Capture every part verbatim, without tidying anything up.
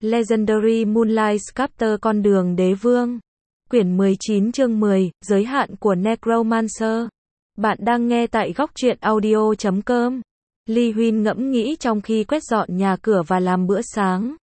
Legendary Moonlight Sculptor Con đường đế vương. Quyển mười chín chương mười, giới hạn của Necromancer. Bạn đang nghe tại góc truyện audio chấm com. Lee Huynh ngẫm nghĩ trong khi quét dọn nhà cửa và làm bữa sáng.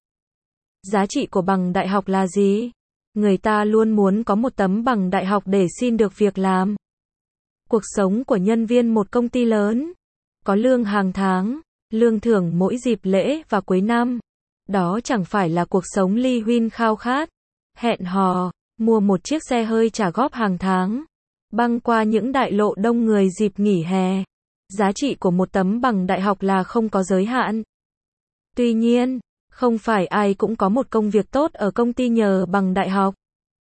Giá trị của bằng đại học là gì? Người ta luôn muốn có một tấm bằng đại học để xin được việc làm. Cuộc sống của nhân viên một công ty lớn. Có lương hàng tháng, lương thưởng mỗi dịp lễ và cuối năm. Đó chẳng phải là cuộc sống Lee Huynh khao khát. Hẹn hò, mua một chiếc xe hơi trả góp hàng tháng. Băng qua những đại lộ đông người dịp nghỉ hè. Giá trị của một tấm bằng đại học là không có giới hạn. Tuy nhiên, không phải ai cũng có một công việc tốt ở công ty nhờ bằng đại học.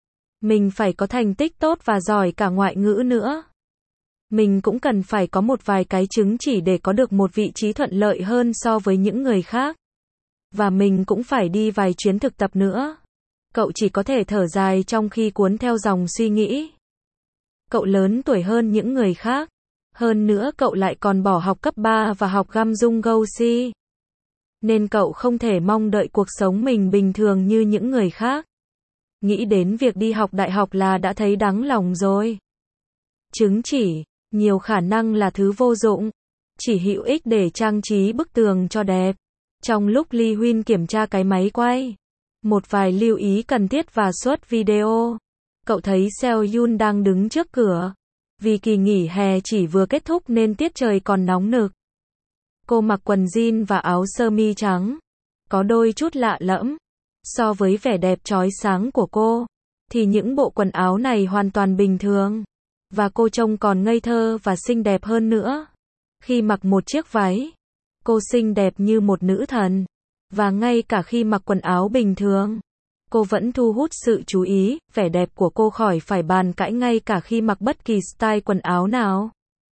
Mình phải có thành tích tốt và giỏi cả ngoại ngữ nữa. Mình cũng cần phải có một vài cái chứng chỉ để có được một vị trí thuận lợi hơn so với những người khác. Và mình cũng phải đi vài chuyến thực tập nữa. Cậu chỉ có thể thở dài trong khi cuốn theo dòng suy nghĩ. Cậu lớn tuổi hơn những người khác. Hơn nữa cậu lại còn bỏ học cấp ba và học găm dung Gosi. Nên cậu không thể mong đợi cuộc sống mình bình thường như những người khác. Nghĩ đến việc đi học đại học là đã thấy đắng lòng rồi. Chứng chỉ, nhiều khả năng là thứ vô dụng. Chỉ hữu ích để trang trí bức tường cho đẹp. Trong lúc Lee Huynh kiểm tra cái máy quay, một vài lưu ý cần thiết và xuất video. Cậu thấy Seo Yun đang đứng trước cửa. Vì kỳ nghỉ hè chỉ vừa kết thúc nên tiết trời còn nóng nực. Cô mặc quần jean và áo sơ mi trắng. Có đôi chút lạ lẫm. So với vẻ đẹp chói sáng của cô, thì những bộ quần áo này hoàn toàn bình thường. Và cô trông còn ngây thơ và xinh đẹp hơn nữa. Khi mặc một chiếc váy, cô xinh đẹp như một nữ thần. Và ngay cả khi mặc quần áo bình thường, cô vẫn thu hút sự chú ý. Vẻ đẹp của cô khỏi phải bàn cãi ngay cả khi mặc bất kỳ style quần áo nào.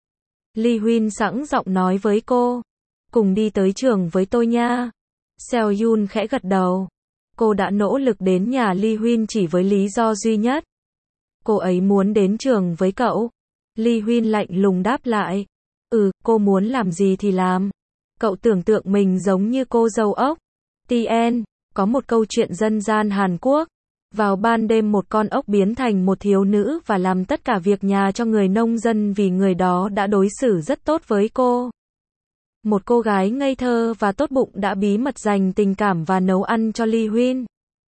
Lee Huynh sẵn giọng nói với cô. Cùng đi tới trường với tôi nha. Seo Yun khẽ gật đầu. Cô đã nỗ lực đến nhà Lee Huynh chỉ với lý do duy nhất. Cô ấy muốn đến trường với cậu. Lee Huynh lạnh lùng đáp lại. Ừ, cô muốn làm gì thì làm. Cậu tưởng tượng mình giống như cô dâu ốc. Tien, có một câu chuyện dân gian Hàn Quốc. Vào ban đêm một con ốc biến thành một thiếu nữ và làm tất cả việc nhà cho người nông dân vì người đó đã đối xử rất tốt với cô. Một cô gái ngây thơ và tốt bụng đã bí mật dành tình cảm và nấu ăn cho Lee Huynh.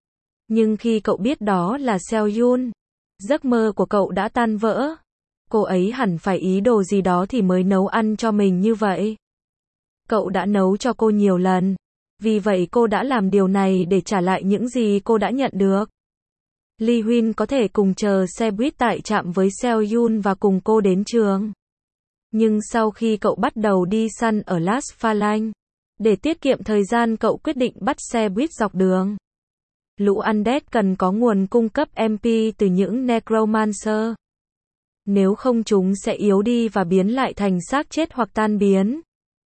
Nhưng khi cậu biết đó là Seo Yun, giấc mơ của cậu đã tan vỡ. Cô ấy hẳn phải ý đồ gì đó thì mới nấu ăn cho mình như vậy. Cậu đã nấu cho cô nhiều lần. Vì vậy cô đã làm điều này để trả lại những gì cô đã nhận được. Lee Huynh có thể cùng chờ xe buýt tại trạm với Seo Yun và cùng cô đến trường. Nhưng sau khi cậu bắt đầu đi săn ở Las Phalanx, để tiết kiệm thời gian cậu quyết định bắt xe buýt dọc đường. Lũ Undead cần có nguồn cung cấp em pê từ những Necromancer. Nếu không chúng sẽ yếu đi và biến lại thành xác chết hoặc tan biến.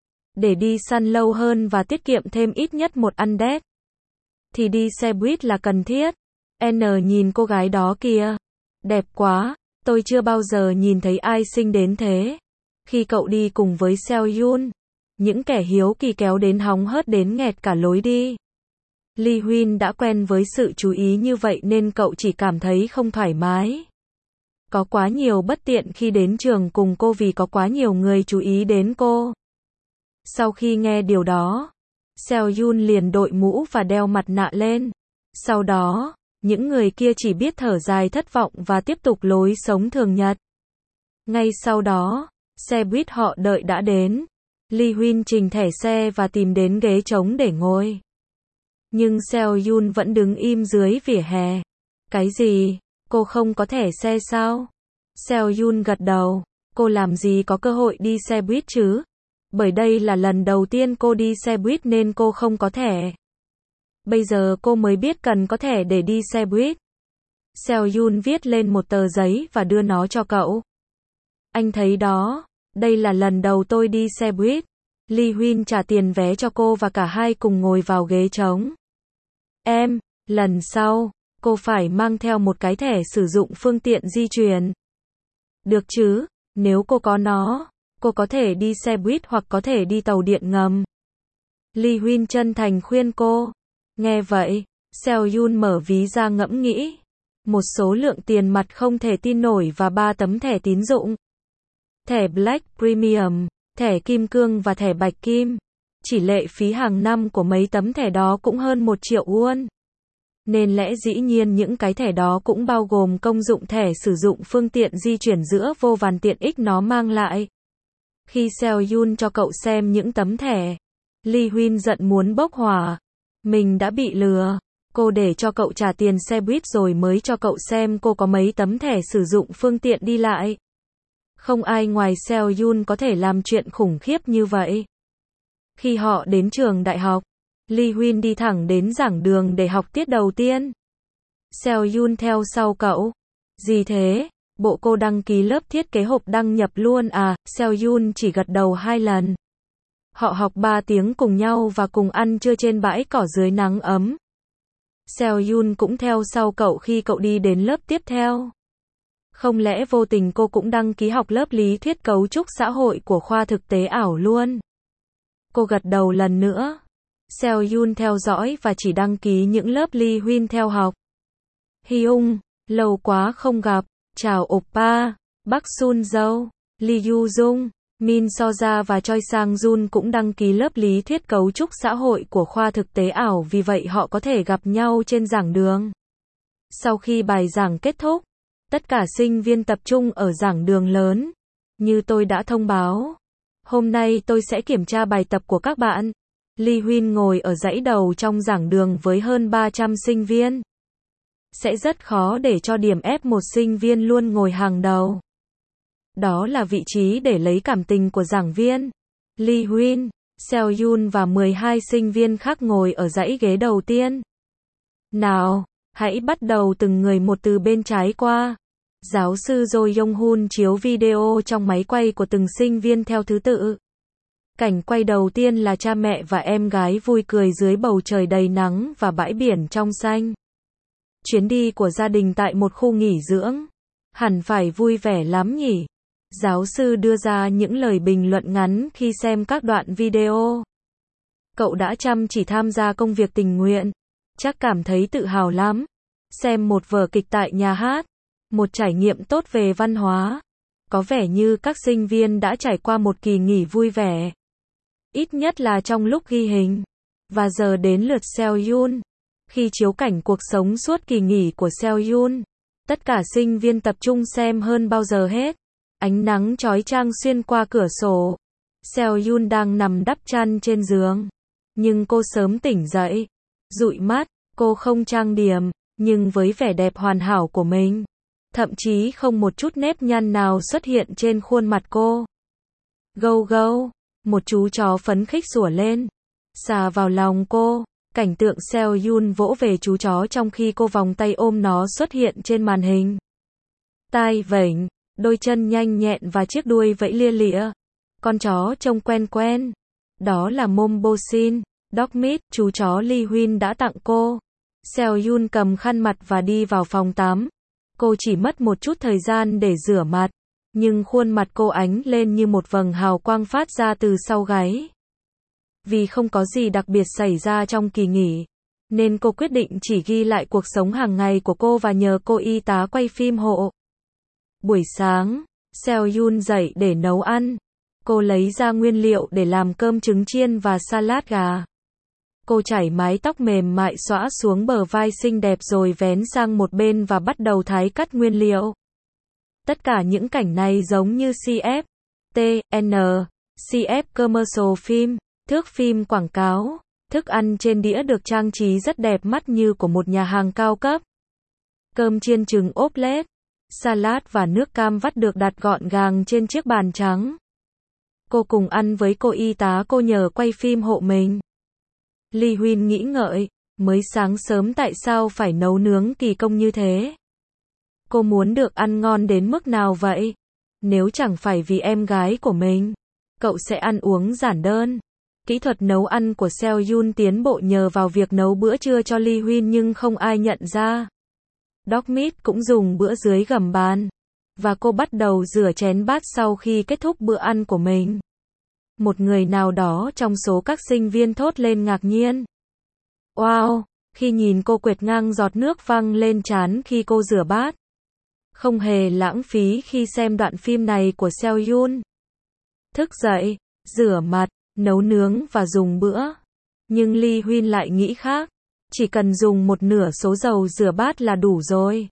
Để đi săn lâu hơn và tiết kiệm thêm ít nhất một Undead, thì đi xe buýt là cần thiết. N nhìn cô gái đó kìa. Đẹp quá, tôi chưa bao giờ nhìn thấy ai xinh đến thế. Khi cậu đi cùng với Seo Yun, những kẻ hiếu kỳ kéo đến hóng hớt đến nghẹt cả lối đi. Lee Huynh đã quen với sự chú ý như vậy nên cậu chỉ cảm thấy không thoải mái. Có quá nhiều bất tiện khi đến trường cùng cô vì có quá nhiều người chú ý đến cô. Sau khi nghe điều đó, Seo Yun liền đội mũ và đeo mặt nạ lên. Sau đó, những người kia chỉ biết thở dài thất vọng và tiếp tục lối sống thường nhật. Ngay sau đó, xe buýt họ đợi đã đến. Lee Huynh trình thẻ xe và tìm đến ghế trống để ngồi. Nhưng Seo Yun vẫn đứng im dưới vỉa hè. Cái gì? Cô không có thẻ xe sao? Seo Yun gật đầu. Cô làm gì có cơ hội đi xe buýt chứ? Bởi đây là lần đầu tiên cô đi xe buýt nên cô không có thẻ. Bây giờ cô mới biết cần có thẻ để đi xe buýt. Seo Yun viết lên một tờ giấy và đưa nó cho cậu. Anh thấy đó, đây là lần đầu tôi đi xe buýt. Lee Huynh trả tiền vé cho cô và cả hai cùng ngồi vào ghế trống. Em, lần sau, cô phải mang theo một cái thẻ sử dụng phương tiện di chuyển. Được chứ, nếu cô có nó, cô có thể đi xe buýt hoặc có thể đi tàu điện ngầm. Lee Huynh chân thành khuyên cô. Nghe vậy, Seo Yun mở ví ra ngẫm nghĩ. Một số lượng tiền mặt không thể tin nổi và ba tấm thẻ tín dụng. Thẻ Black Premium, thẻ Kim Cương và thẻ Bạch Kim. Chỉ lệ phí hàng năm của mấy tấm thẻ đó cũng hơn một triệu won. Nên lẽ dĩ nhiên những cái thẻ đó cũng bao gồm công dụng thẻ sử dụng phương tiện di chuyển giữa vô vàn tiện ích nó mang lại. Khi Seo Yun cho cậu xem những tấm thẻ, Lee Huyên giận muốn bốc hỏa. Mình đã bị lừa. Cô để cho cậu trả tiền xe buýt rồi mới cho cậu xem cô có mấy tấm thẻ sử dụng phương tiện đi lại. Không ai ngoài Seo Yun có thể làm chuyện khủng khiếp như vậy. Khi họ đến trường đại học, Lee Huyên đi thẳng đến giảng đường để học tiết đầu tiên. Seo Yun theo sau cậu. Gì thế? Bộ cô đăng ký lớp thiết kế hộp đăng nhập luôn à? Seo Yun chỉ gật đầu hai lần. Họ học ba tiếng cùng nhau và cùng ăn trưa trên bãi cỏ dưới nắng ấm. Seo Yun cũng theo sau cậu khi cậu đi đến lớp tiếp theo. Không lẽ vô tình cô cũng đăng ký học lớp lý thuyết cấu trúc xã hội của khoa thực tế ảo luôn? Cô gật đầu lần nữa. Seo Yun theo dõi và chỉ đăng ký những lớp Lee Huyên theo học. Hyung, lâu quá không gặp. Chào oppa. Bắc Sun Jo, Lee Yu Jung, Min Soja và Choi Sang Jun cũng đăng ký lớp lý thuyết cấu trúc xã hội của khoa thực tế ảo, vì vậy họ có thể gặp nhau trên giảng đường. Sau khi bài giảng kết thúc, tất cả sinh viên tập trung ở giảng đường lớn. Như tôi đã thông báo, hôm nay tôi sẽ kiểm tra bài tập của các bạn. Lee Huyên ngồi ở dãy đầu trong giảng đường với hơn ba trăm sinh viên. Sẽ rất khó để cho điểm ép một sinh viên luôn ngồi hàng đầu. Đó là vị trí để lấy cảm tình của giảng viên. Lee Huyên, Seo Yun và mười hai sinh viên khác ngồi ở dãy ghế đầu tiên. Nào, hãy bắt đầu từng người một từ bên trái qua. Giáo sư Jo Yong-hun chiếu video trong máy quay của từng sinh viên theo thứ tự. Cảnh quay đầu tiên là cha mẹ và em gái vui cười dưới bầu trời đầy nắng và bãi biển trong xanh. Chuyến đi của gia đình tại một khu nghỉ dưỡng. Hẳn phải vui vẻ lắm nhỉ? Giáo sư đưa ra những lời bình luận ngắn khi xem các đoạn video. Cậu đã chăm chỉ tham gia công việc tình nguyện. Chắc cảm thấy tự hào lắm. Xem một vở kịch tại nhà hát. Một trải nghiệm tốt về văn hóa. Có vẻ như các sinh viên đã trải qua một kỳ nghỉ vui vẻ. Ít nhất là trong lúc ghi hình. Và giờ đến lượt Seo Yun. Khi chiếu cảnh cuộc sống suốt kỳ nghỉ của Seo Yun, tất cả sinh viên tập trung xem hơn bao giờ hết. Ánh nắng chói chang xuyên qua cửa sổ. Seo Yun đang nằm đắp chăn trên giường. Nhưng cô sớm tỉnh dậy. Dụi mắt, cô không trang điểm, nhưng với vẻ đẹp hoàn hảo của mình. Thậm chí không một chút nếp nhăn nào xuất hiện trên khuôn mặt cô. Gâu gâu, một chú chó phấn khích sủa lên. Xà vào lòng cô. Cảnh tượng Seo Yun vỗ về chú chó trong khi cô vòng tay ôm nó xuất hiện trên màn hình. Tai vểnh, đôi chân nhanh nhẹn và chiếc đuôi vẫy lia lịa. Con chó trông quen quen. Đó là Mombosin, Dog Meat, chú chó Lee Huyên đã tặng cô. Seo Yun cầm khăn mặt và đi vào phòng tắm. Cô chỉ mất một chút thời gian để rửa mặt, nhưng khuôn mặt cô ánh lên như một vầng hào quang phát ra từ sau gáy. Vì không có gì đặc biệt xảy ra trong kỳ nghỉ, nên cô quyết định chỉ ghi lại cuộc sống hàng ngày của cô và nhờ cô y tá quay phim hộ. Buổi sáng, Seo Yun dậy để nấu ăn. Cô lấy ra nguyên liệu để làm cơm trứng chiên và salad gà. Cô chải mái tóc mềm mại xõa xuống bờ vai xinh đẹp rồi vén sang một bên và bắt đầu thái cắt nguyên liệu. Tất cả những cảnh này giống như xê ép, tê en, xê ép commercial film, thước phim quảng cáo. Thức ăn trên đĩa được trang trí rất đẹp mắt như của một nhà hàng cao cấp. Cơm chiên trứng ốp lết, salad và nước cam vắt được đặt gọn gàng trên chiếc bàn trắng. Cô cùng ăn với cô y tá cô nhờ quay phim hộ mình. Lee Huyên nghĩ ngợi, mới sáng sớm tại sao phải nấu nướng kỳ công như thế? Cô muốn được ăn ngon đến mức nào vậy? Nếu chẳng phải vì em gái của mình, cậu sẽ ăn uống giản đơn. Kỹ thuật nấu ăn của Seo Yun tiến bộ nhờ vào việc nấu bữa trưa cho Lee Huyên nhưng không ai nhận ra. Dog Meat cũng dùng bữa dưới gầm bàn. Và cô bắt đầu rửa chén bát sau khi kết thúc bữa ăn của mình. Một người nào đó trong số các sinh viên thốt lên ngạc nhiên. Wow, Khi nhìn cô quệt ngang giọt nước văng lên trán khi cô rửa bát. Không hề lãng phí khi xem đoạn phim này của Seo Yun. Thức dậy, rửa mặt, nấu nướng và dùng bữa. Nhưng Lee Huyên lại nghĩ khác. Chỉ cần dùng một nửa số dầu rửa bát là đủ rồi.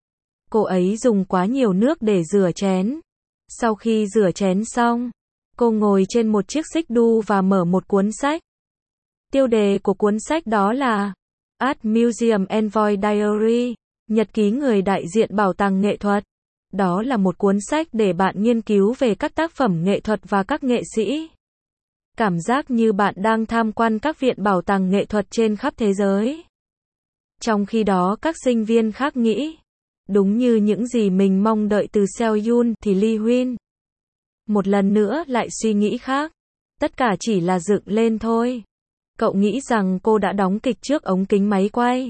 Cô ấy dùng quá nhiều nước để rửa chén. Sau khi rửa chén xong, cô ngồi trên một chiếc xích đu và mở một cuốn sách. Tiêu đề của cuốn sách đó là Art Museum Envoy Diary, nhật ký người đại diện bảo tàng nghệ thuật. Đó là một cuốn sách để bạn nghiên cứu về các tác phẩm nghệ thuật và các nghệ sĩ. Cảm giác như bạn đang tham quan các viện bảo tàng nghệ thuật trên khắp thế giới. Trong khi đó các sinh viên khác nghĩ, đúng như những gì mình mong đợi từ Seo Yun thì Lee Huyên một lần nữa lại suy nghĩ khác. Tất cả chỉ là dựng lên thôi. Cậu nghĩ rằng cô đã đóng kịch trước ống kính máy quay.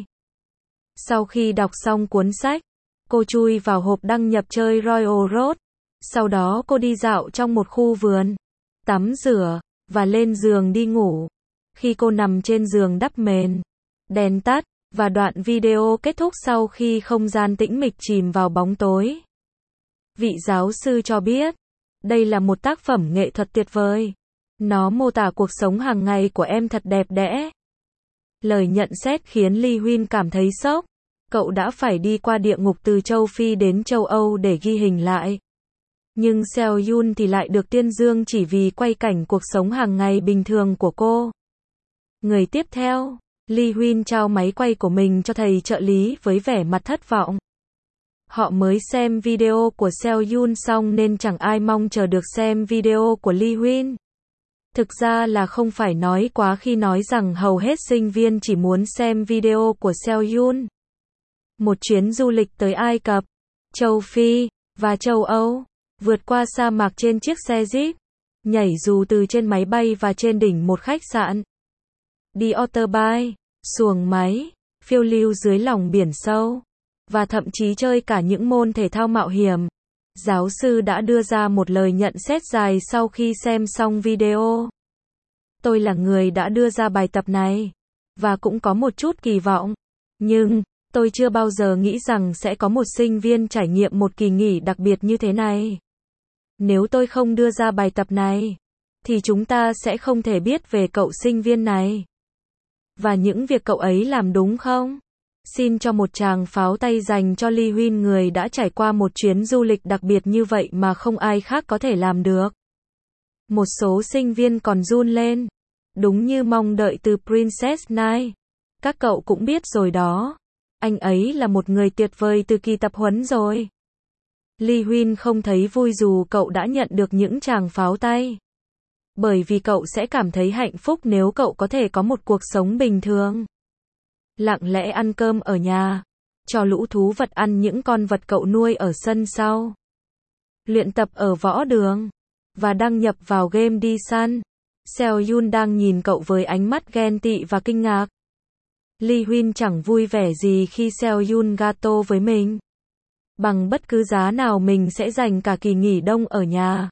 Sau khi đọc xong cuốn sách, cô chui vào hộp đăng nhập chơi Royal Road. Sau đó cô đi dạo trong một khu vườn, tắm rửa, và lên giường đi ngủ. Khi cô nằm trên giường đắp mền, đèn tắt, và đoạn video kết thúc sau khi không gian tĩnh mịch chìm vào bóng tối. Vị giáo sư cho biết, đây là một tác phẩm nghệ thuật tuyệt vời. Nó mô tả cuộc sống hàng ngày của em thật đẹp đẽ. Lời nhận xét khiến Lee Huyên cảm thấy sốc. Cậu đã phải đi qua địa ngục từ châu Phi đến châu Âu để ghi hình lại. Nhưng Seo Yun thì lại được tuyên dương chỉ vì quay cảnh cuộc sống hàng ngày bình thường của cô. Người tiếp theo, Lee Huyên trao máy quay của mình cho thầy trợ lý với vẻ mặt thất vọng. Họ mới xem video của Seo Yun xong nên chẳng ai mong chờ được xem video của Lee Huyên. Thực ra là không phải nói quá khi nói rằng hầu hết sinh viên chỉ muốn xem video của Seo Yun. Một chuyến du lịch tới Ai Cập, châu Phi, và châu Âu, vượt qua sa mạc trên chiếc xe Jeep, nhảy dù từ trên máy bay và trên đỉnh một khách sạn, đi otter bike, xuồng máy, phiêu lưu dưới lòng biển sâu, và thậm chí chơi cả những môn thể thao mạo hiểm. Giáo sư đã đưa ra một lời nhận xét dài sau khi xem xong video. Tôi là người đã đưa ra bài tập này, và cũng có một chút kỳ vọng. Nhưng, tôi chưa bao giờ nghĩ rằng sẽ có một sinh viên trải nghiệm một kỳ nghỉ đặc biệt như thế này. Nếu tôi không đưa ra bài tập này, thì chúng ta sẽ không thể biết về cậu sinh viên này. Và những việc cậu ấy làm đúng không? Xin cho một tràng pháo tay dành cho Lee Huyên, người đã trải qua một chuyến du lịch đặc biệt như vậy mà không ai khác có thể làm được. Một số sinh viên còn run lên. Đúng như mong đợi từ Princess Nine. Các cậu cũng biết rồi đó. Anh ấy là một người tuyệt vời từ kỳ tập huấn rồi. Lee Huyên không thấy vui dù cậu đã nhận được những tràng pháo tay. Bởi vì cậu sẽ cảm thấy hạnh phúc nếu cậu có thể có một cuộc sống bình thường. Lặng lẽ ăn cơm ở nhà. Cho lũ thú vật ăn những con vật cậu nuôi ở sân sau. Luyện tập ở võ đường. Và đăng nhập vào game đi săn. Seo Yun đang nhìn cậu với ánh mắt ghen tị và kinh ngạc. Lee Huyên chẳng vui vẻ gì khi Seo Yun gato với mình. Bằng bất cứ giá nào mình sẽ dành cả kỳ nghỉ đông ở nhà.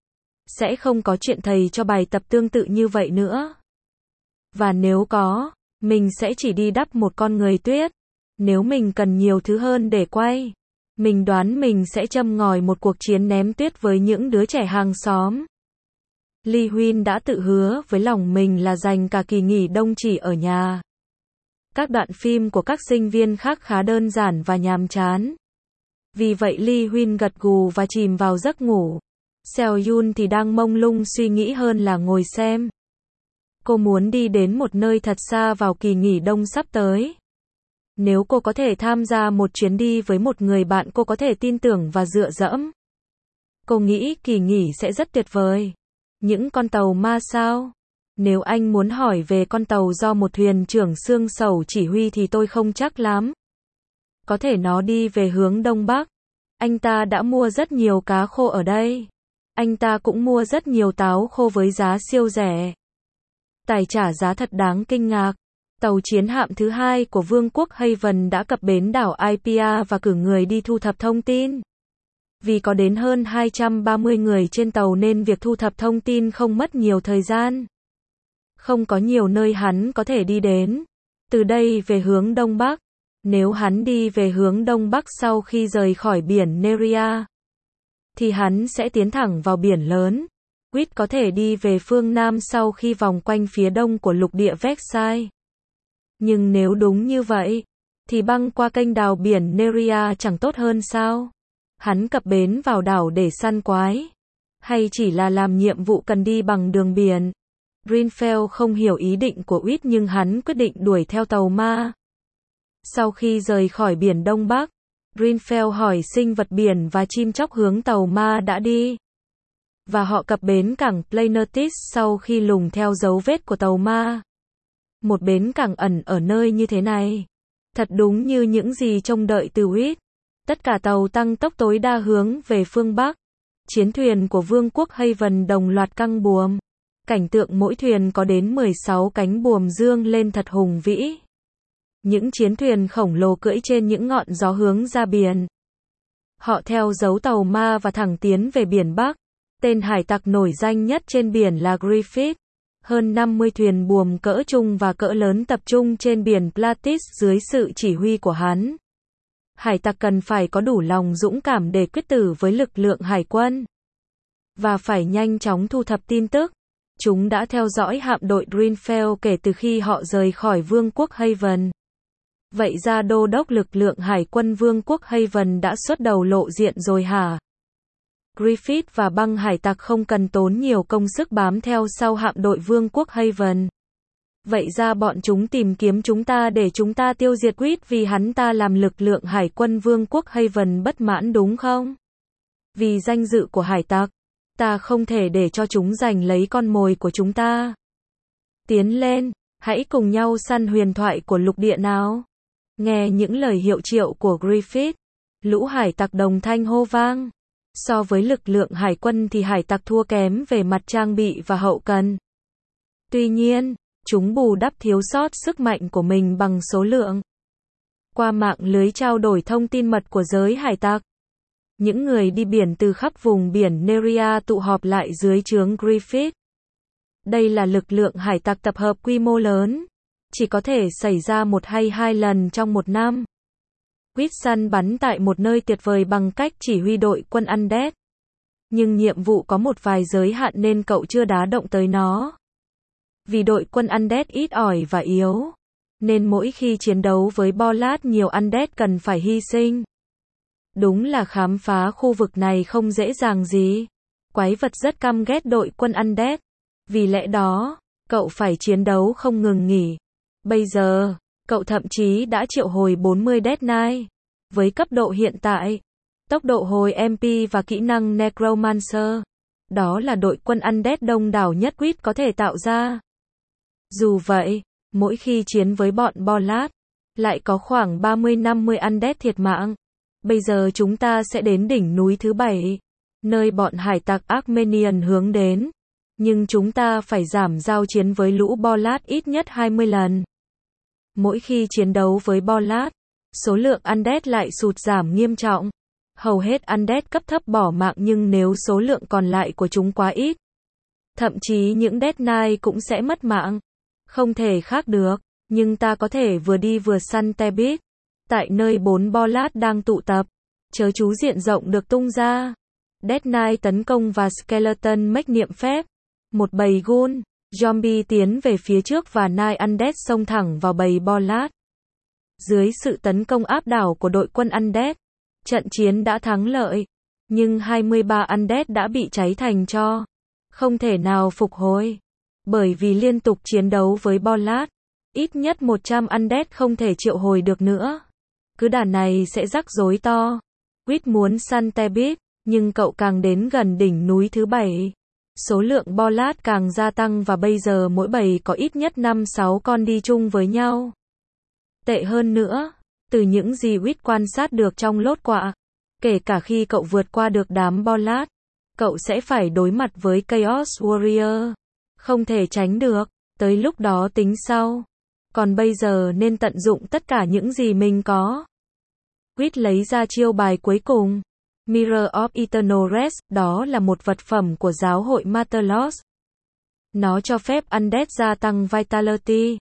Sẽ không có chuyện thầy cho bài tập tương tự như vậy nữa. Và nếu có, mình sẽ chỉ đi đắp một con người tuyết. Nếu mình cần nhiều thứ hơn để quay, mình đoán mình sẽ châm ngòi một cuộc chiến ném tuyết với những đứa trẻ hàng xóm. Lee Huyên đã tự hứa với lòng mình là dành cả kỳ nghỉ đông chỉ ở nhà. Các đoạn phim của các sinh viên khác khá đơn giản và nhàm chán. Vì vậy Lee Huyên gật gù và chìm vào giấc ngủ. Seo Yun thì đang mông lung suy nghĩ hơn là ngồi xem. Cô muốn đi đến một nơi thật xa vào kỳ nghỉ đông sắp tới. Nếu cô có thể tham gia một chuyến đi với một người bạn cô có thể tin tưởng và dựa dẫm. Cô nghĩ kỳ nghỉ sẽ rất tuyệt vời. Những con tàu ma sao? Nếu anh muốn hỏi về con tàu do một thuyền trưởng xương sầu chỉ huy thì tôi không chắc lắm. Có thể nó đi về hướng Đông Bắc. Anh ta đã mua rất nhiều cá khô ở đây. Anh ta cũng mua rất nhiều táo khô với giá siêu rẻ. Tài trả giá thật đáng kinh ngạc. Tàu chiến hạm thứ hai của Vương quốc Haven đã cập bến đảo Aipia và cử người đi thu thập thông tin. Vì có đến hơn hai trăm ba mươi người trên tàu nên việc thu thập thông tin không mất nhiều thời gian. Không có nhiều nơi hắn có thể đi đến. từ đây về hướng đông bắc. Nếu hắn đi về hướng đông bắc sau khi rời khỏi biển Neria, thì hắn sẽ tiến thẳng vào biển lớn. Quýt có thể đi về phương Nam sau khi vòng quanh phía đông của lục địa Vexai. Nhưng nếu đúng như vậy, thì băng qua kênh đào biển Neria chẳng tốt hơn sao? Hắn cập bến vào đảo để săn quái? Hay chỉ là làm nhiệm vụ cần đi bằng đường biển? Greenfell không hiểu ý định của Quýt nhưng hắn quyết định đuổi theo tàu ma. Sau khi rời khỏi biển Đông Bắc, Greenfell hỏi sinh vật biển và chim chóc hướng tàu ma đã đi. Và họ cập bến cảng Planetis sau khi lùng theo dấu vết của tàu ma. Một bến cảng ẩn ở nơi như thế này. Thật đúng như những gì trông đợi từ Quýt. Tất cả tàu tăng tốc tối đa hướng về phương Bắc. Chiến thuyền của Vương quốc Haven đồng loạt căng buồm. Cảnh tượng mỗi thuyền có đến mười sáu cánh buồm dương lên thật hùng vĩ. Những chiến thuyền khổng lồ cưỡi trên những ngọn gió hướng ra biển. Họ theo dấu tàu ma và thẳng tiến về biển Bắc. Tên hải tặc nổi danh nhất trên biển là Griffith. Hơn năm mươi thuyền buồm cỡ trung và cỡ lớn tập trung trên biển Platis dưới sự chỉ huy của hắn. Hải tặc cần phải có đủ lòng dũng cảm để quyết tử với lực lượng hải quân. Và phải nhanh chóng thu thập tin tức. Chúng đã theo dõi hạm đội Greenfell kể từ khi họ rời khỏi Vương quốc Haven. Vậy ra đô đốc lực lượng hải quân Vương quốc Haven đã xuất đầu lộ diện rồi hả? Griffith và băng hải tặc không cần tốn nhiều công sức bám theo sau hạm đội Vương quốc Haven. Vậy ra bọn chúng tìm kiếm chúng ta để chúng ta tiêu diệt Quýt vì hắn ta làm lực lượng hải quân Vương quốc Haven bất mãn đúng không? Vì danh dự của hải tặc, ta không thể để cho chúng giành lấy con mồi của chúng ta. Tiến lên, hãy cùng nhau săn huyền thoại của lục địa nào. Nghe những lời hiệu triệu của Griffith, lũ hải tặc đồng thanh hô vang. So với lực lượng hải quân thì hải tặc thua kém về mặt trang bị và hậu cần. Tuy nhiên, chúng bù đắp thiếu sót sức mạnh của mình bằng số lượng. Qua mạng lưới trao đổi thông tin mật của giới hải tặc, những người đi biển từ khắp vùng biển Neria tụ họp lại dưới trướng Griffith. Đây là lực lượng hải tặc tập hợp quy mô lớn, chỉ có thể xảy ra một hay hai lần trong một năm. Quýt săn bắn tại một nơi tuyệt vời bằng cách chỉ huy đội quân Undead. Nhưng nhiệm vụ có một vài giới hạn nên cậu chưa đá động tới nó. Vì đội quân Undead ít ỏi và yếu, nên mỗi khi chiến đấu với Bollard nhiều Undead cần phải hy sinh. Đúng là khám phá khu vực này không dễ dàng gì. Quái vật rất căm ghét đội quân Undead. Vì lẽ đó, cậu phải chiến đấu không ngừng nghỉ. Bây giờ, cậu thậm chí đã triệu hồi bốn mươi Death Knight. Với cấp độ hiện tại, tốc độ hồi em pê và kỹ năng Necromancer, đó là đội quân Undead đông đảo nhất Quýt có thể tạo ra. Dù vậy, mỗi khi chiến với bọn Bollard, lại có khoảng ba mươi năm mươi Undead thiệt mạng. Bây giờ chúng ta sẽ đến đỉnh núi thứ bảy, nơi bọn hải tặc Armenian hướng đến. Nhưng chúng ta phải giảm giao chiến với lũ Bollard ít nhất hai mươi lần. Mỗi khi chiến đấu với Bollard, số lượng Undead lại sụt giảm nghiêm trọng. Hầu hết Undead cấp thấp bỏ mạng nhưng nếu số lượng còn lại của chúng quá ít, thậm chí những Death Knight cũng sẽ mất mạng. Không thể khác được, nhưng ta có thể vừa đi vừa săn Tebit. Tại nơi bốn Bollard đang tụ tập, chớ chú diện rộng được tung ra. Death Knight tấn công và Skeleton make niệm phép. Một bầy ghoul, zombie tiến về phía trước và Night Undead xông thẳng vào bầy Bollard. Dưới sự tấn công áp đảo của đội quân Undead, trận chiến đã thắng lợi. Nhưng hai mươi ba Undead đã bị cháy thành tro. Không thể nào phục hồi. Bởi vì liên tục chiến đấu với Bollard, ít nhất một trăm Undead không thể triệu hồi được nữa. Cứ đà này sẽ rắc rối to. Quýt muốn săn Tebit, nhưng cậu càng đến gần đỉnh núi thứ bảy. Số lượng Bollard càng gia tăng và bây giờ mỗi bầy có ít nhất năm sáu con đi chung với nhau. Tệ hơn nữa, từ những gì Quýt quan sát được trong lốt quạ, kể cả khi cậu vượt qua được đám Bollard, cậu sẽ phải đối mặt với Chaos Warrior. Không thể tránh được, tới lúc đó tính sau. Còn bây giờ nên tận dụng tất cả những gì mình có. Quýt lấy ra chiêu bài cuối cùng. Mirror of Eternal Rest, đó là một vật phẩm của giáo hội Martelos. Nó cho phép Undead gia tăng Vitality,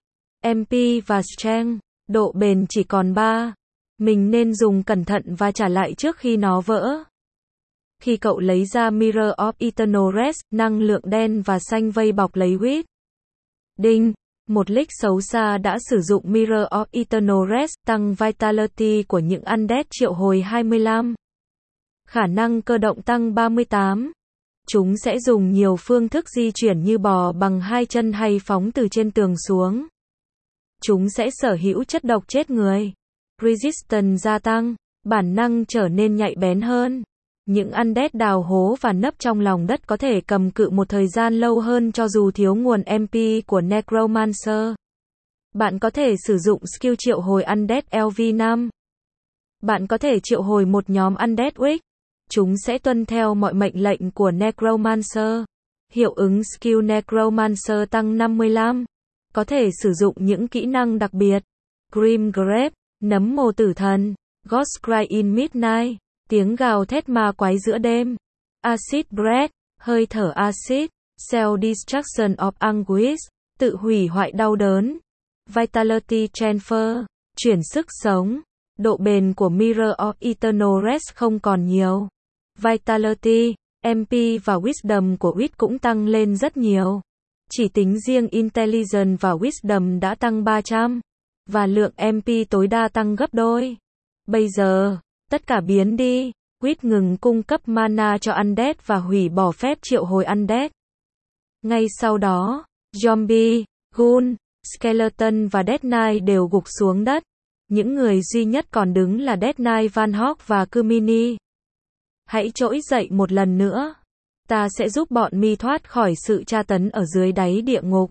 em pê và strength, độ bền chỉ còn ba. Mình nên dùng cẩn thận và trả lại trước khi nó vỡ. Khi cậu lấy ra Mirror of Eternal Rest, năng lượng đen và xanh vây bọc lấy Wit. Đinh, một leak xấu xa đã sử dụng Mirror of Eternal Rest tăng Vitality của những Undead triệu hồi hai mươi lăm. Khả năng cơ động tăng ba mươi tám. Chúng sẽ dùng nhiều phương thức di chuyển như bò bằng hai chân hay phóng từ trên tường xuống. Chúng sẽ sở hữu chất độc chết người. Resistance gia tăng, bản năng trở nên nhạy bén hơn. Những Undead đào hố và nấp trong lòng đất có thể cầm cự một thời gian lâu hơn cho dù thiếu nguồn em pê của Necromancer. Bạn có thể sử dụng skill triệu hồi Undead L V năm. Bạn có thể triệu hồi một nhóm Undead Wick. Chúng sẽ tuân theo mọi mệnh lệnh của Necromancer. Hiệu ứng skill Necromancer tăng năm mươi lăm. Có thể sử dụng những kỹ năng đặc biệt. Grim Grave, nấm mồ tử thần. Ghost Cry in Midnight, tiếng gào thét ma quái giữa đêm. Acid Breath, hơi thở acid. Cell Destruction of Anguish, tự hủy hoại đau đớn. Vitality Transfer, chuyển sức sống. Độ bền của Mirror of Eternal Rest không còn nhiều. Vitality, em pê và Wisdom của Wit cũng tăng lên rất nhiều. Chỉ tính riêng Intelligence và Wisdom đã tăng ba trăm. Và lượng em pê tối đa tăng gấp đôi. Bây giờ, tất cả biến đi. Wit ngừng cung cấp mana cho Undead và hủy bỏ phép triệu hồi Undead. Ngay sau đó, Zombie, Ghoul, Skeleton và Death Knight đều gục xuống đất. Những người duy nhất còn đứng là Death Knight Van Hawk và Kumini. Hãy trỗi dậy một lần nữa. Ta sẽ giúp bọn mi thoát khỏi sự tra tấn ở dưới đáy địa ngục.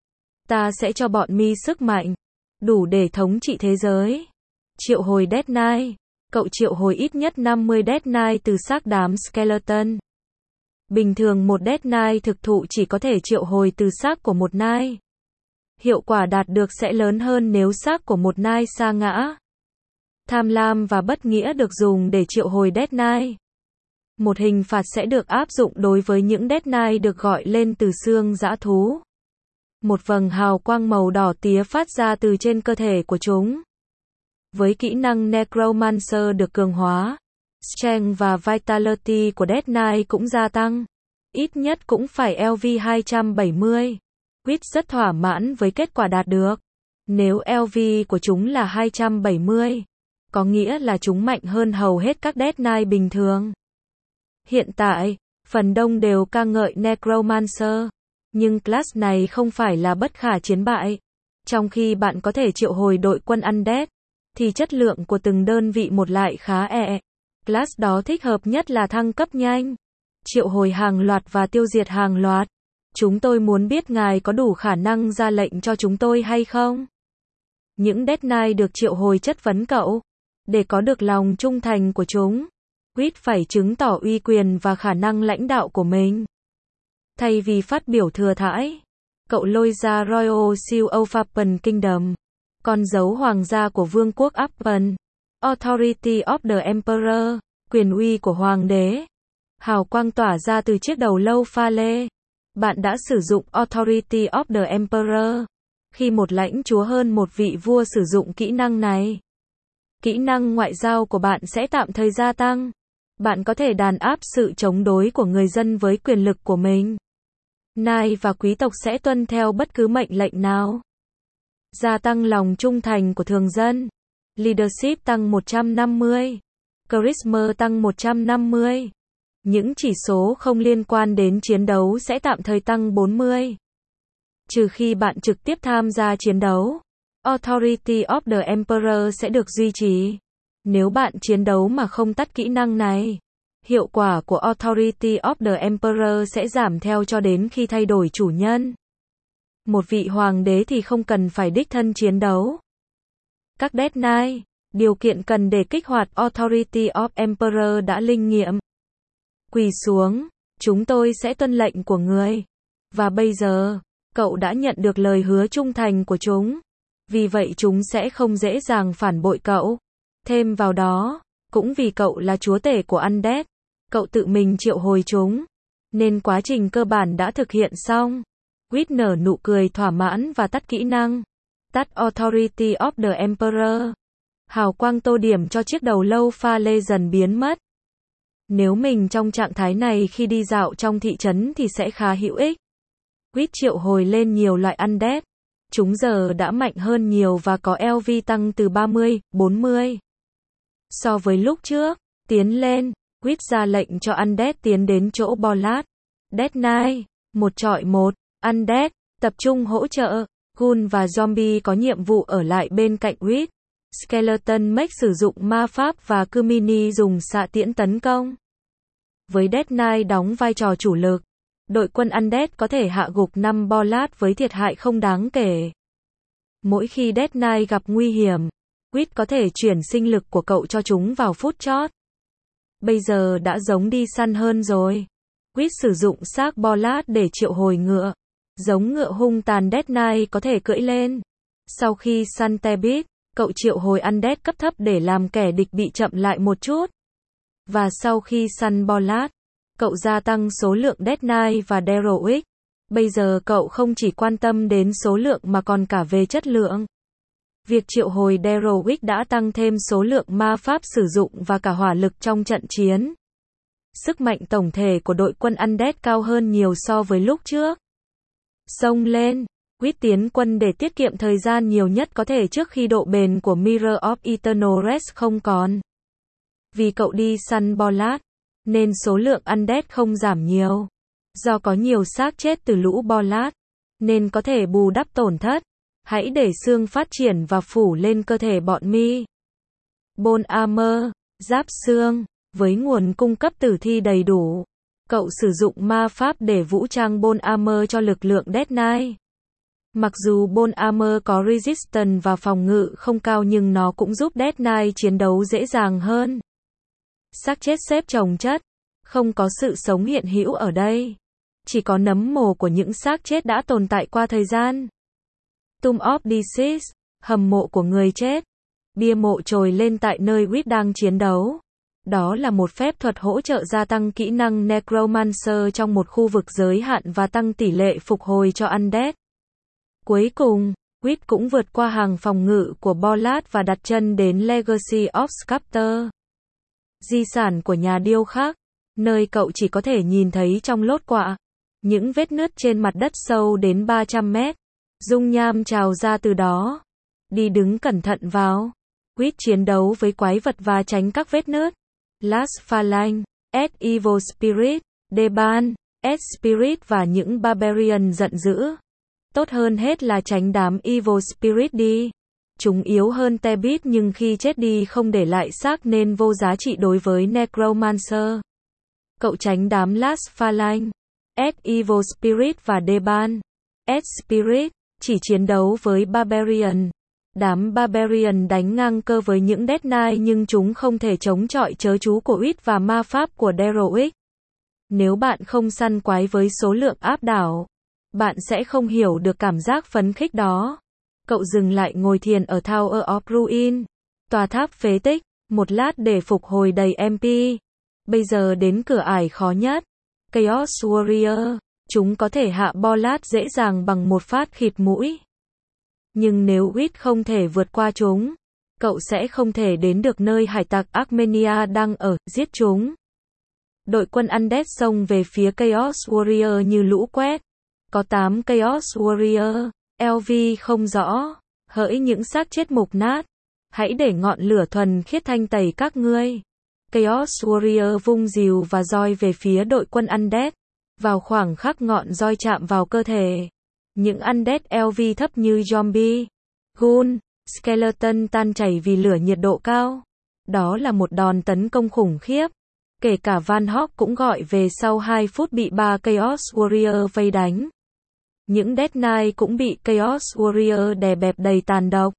Ta sẽ cho bọn mi sức mạnh, đủ để thống trị thế giới. Triệu hồi Death Knight. Cậu triệu hồi ít nhất năm mươi Death Knight từ xác đám Skeleton. Bình thường một Death Knight thực thụ chỉ có thể triệu hồi từ xác của một Knight. Hiệu quả đạt được sẽ lớn hơn nếu xác của một Knight sa ngã. Tham lam và bất nghĩa được dùng để triệu hồi Death Knight. Một hình phạt sẽ được áp dụng đối với những Death Knight được gọi lên từ xương dã thú. Một vầng hào quang màu đỏ tía phát ra từ trên cơ thể của chúng. Với kỹ năng Necromancer được cường hóa, Strength và Vitality của Death Knight cũng gia tăng. Ít nhất cũng phải L V hai trăm bảy mươi. Wit rất thỏa mãn với kết quả đạt được. Nếu L V của chúng là hai trăm bảy mươi, có nghĩa là chúng mạnh hơn hầu hết các Death Knight bình thường. Hiện tại, phần đông đều ca ngợi Necromancer. Nhưng class này không phải là bất khả chiến bại. Trong khi bạn có thể triệu hồi đội quân Undead, thì chất lượng của từng đơn vị một lại khá ẹ. Class đó thích hợp nhất là thăng cấp nhanh, triệu hồi hàng loạt và tiêu diệt hàng loạt. Chúng tôi muốn biết ngài có đủ khả năng ra lệnh cho chúng tôi hay không? Những Death Knight được triệu hồi chất vấn cậu. Để có được lòng trung thành của chúng, Wit phải chứng tỏ uy quyền và khả năng lãnh đạo của mình. Thay vì phát biểu thừa thãi, cậu lôi ra Royal Seal of Appen Kingdom, con dấu hoàng gia của vương quốc Appen. Authority of the Emperor, quyền uy của hoàng đế. Hào quang tỏa ra từ chiếc đầu lâu pha lê. Bạn đã sử dụng Authority of the Emperor. Khi một lãnh chúa hơn một vị vua sử dụng kỹ năng này, kỹ năng ngoại giao của bạn sẽ tạm thời gia tăng. Bạn có thể đàn áp sự chống đối của người dân với quyền lực của mình. Knight và quý tộc sẽ tuân theo bất cứ mệnh lệnh nào. Gia tăng lòng trung thành của thường dân. Leadership tăng một trăm năm mươi. Charisma tăng một trăm năm mươi. Những chỉ số không liên quan đến chiến đấu sẽ tạm thời tăng bốn mươi. Trừ khi bạn trực tiếp tham gia chiến đấu, Authority of the Emperor sẽ được duy trì. Nếu bạn chiến đấu mà không tắt kỹ năng này, hiệu quả của Authority of the Emperor sẽ giảm theo cho đến khi thay đổi chủ nhân. Một vị hoàng đế thì không cần phải đích thân chiến đấu. Các Death Knight, điều kiện cần để kích hoạt Authority of Emperor đã linh nghiệm. Quỳ xuống, chúng tôi sẽ tuân lệnh của người. Và bây giờ, cậu đã nhận được lời hứa trung thành của chúng. Vì vậy chúng sẽ không dễ dàng phản bội cậu. Thêm vào đó, cũng vì cậu là chúa tể của Undead, cậu tự mình triệu hồi chúng, nên quá trình cơ bản đã thực hiện xong. Wit nở nụ cười thỏa mãn và tắt kỹ năng. Tắt Authority of the Emperor. Hào quang tô điểm cho chiếc đầu lâu pha lê dần biến mất. Nếu mình trong trạng thái này khi đi dạo trong thị trấn thì sẽ khá hữu ích. Quýt triệu hồi lên nhiều loại undead. Chúng giờ đã mạnh hơn nhiều và có lờ vê tăng từ ba mươi, bốn mươi. So với lúc trước, tiến lên, Quýt ra lệnh cho undead tiến đến chỗ Bollard. Death Knight, một chọi một, undead, tập trung hỗ trợ, Ghoul và Zombie có nhiệm vụ ở lại bên cạnh Quýt. Skeleton Mech sử dụng ma pháp và Kumini dùng xạ tiễn tấn công. Với Death Knight đóng vai trò chủ lực, đội quân undead có thể hạ gục năm Bollard với thiệt hại không đáng kể. Mỗi khi Death Knight gặp nguy hiểm, Quýt có thể chuyển sinh lực của cậu cho chúng vào phút chót. Bây giờ đã giống đi săn hơn rồi. Quýt sử dụng xác Bollard để triệu hồi ngựa. Giống ngựa hung tàn Death Knight có thể cưỡi lên. Sau khi săn Tebbit, cậu triệu hồi undead cấp thấp để làm kẻ địch bị chậm lại một chút. Và sau khi săn Bollard, cậu gia tăng số lượng Death Knight và Heroic. Bây giờ cậu không chỉ quan tâm đến số lượng mà còn cả về chất lượng. Việc triệu hồi Heroic đã tăng thêm số lượng ma pháp sử dụng và cả hỏa lực trong trận chiến. Sức mạnh tổng thể của đội quân undead cao hơn nhiều so với lúc trước. Xông lên, Quýt tiến quân để tiết kiệm thời gian nhiều nhất có thể trước khi độ bền của Mirror of Eternal Rest không còn. Vì cậu đi săn Bollard, nên số lượng undead không giảm nhiều. Do có nhiều xác chết từ lũ Bollard, nên có thể bù đắp tổn thất. Hãy để xương phát triển và phủ lên cơ thể bọn mi. Bone Armor, giáp xương, với nguồn cung cấp tử thi đầy đủ. Cậu sử dụng ma pháp để vũ trang Bone Armor cho lực lượng Death Knight. Mặc dù Bone Armor có resistance và phòng ngự không cao nhưng nó cũng giúp Death Knight chiến đấu dễ dàng hơn. Xác chết xếp chồng chất, không có sự sống hiện hữu ở đây. Chỉ có nấm mồ của những xác chết đã tồn tại qua thời gian. Tomb of Deceased, hầm mộ của người chết. Bia mộ trồi lên tại nơi Quýt đang chiến đấu. Đó là một phép thuật hỗ trợ gia tăng kỹ năng Necromancer trong một khu vực giới hạn và tăng tỷ lệ phục hồi cho undead. Cuối cùng, Quýt cũng vượt qua hàng phòng ngự của Bollard và đặt chân đến Legacy of Sculptor. Di sản của nhà điêu khắc, nơi cậu chỉ có thể nhìn thấy trong lốt quạ. Những vết nứt trên mặt đất sâu đến ba trăm mét. Dung nham trào ra từ đó. Đi đứng cẩn thận vào. Quýt chiến đấu với quái vật và tránh các vết nứt. Last Phalanx, S Evil Spirit, Deban, S Spirit và những Barbarian giận dữ. Tốt hơn hết là tránh đám Evil Spirit đi. Chúng yếu hơn Tebbit nhưng khi chết đi không để lại xác nên vô giá trị đối với Necromancer. Cậu tránh đám Last Phalanx, S Evil Spirit và Deban, S Spirit, chỉ chiến đấu với Barbarian. Đám Barbarian đánh ngang cơ với những Death Knight nhưng chúng không thể chống chọi chớ chú của Quýt và ma pháp của Heroic. Nếu bạn không săn quái với số lượng áp đảo, bạn sẽ không hiểu được cảm giác phấn khích đó. Cậu dừng lại ngồi thiền ở Tower of Ruin, tòa tháp phế tích, một lát để phục hồi đầy em pê. Bây giờ đến cửa ải khó nhất. Chaos Warrior, chúng có thể hạ Bollard dễ dàng bằng một phát khịt mũi. Nhưng nếu Quýt không thể vượt qua chúng, cậu sẽ không thể đến được nơi hải tặc Armenia đang ở, giết chúng. Đội quân undead xông về phía Chaos Warrior như lũ quét. Có tám Chaos Warrior, lờ vê không rõ, hỡi những xác chết mục nát. Hãy để ngọn lửa thuần khiết thanh tẩy các ngươi. Chaos Warrior vung rìu và roi về phía đội quân undead. Vào khoảng khắc ngọn roi chạm vào cơ thể, những undead lờ vê thấp như zombie, ghoul, skeleton tan chảy vì lửa nhiệt độ cao. Đó là một đòn tấn công khủng khiếp. Kể cả Van Hawk cũng gọi về sau hai phút bị ba Chaos Warrior vây đánh. Những Death Knight cũng bị Chaos Warrior đè bẹp đầy tàn độc.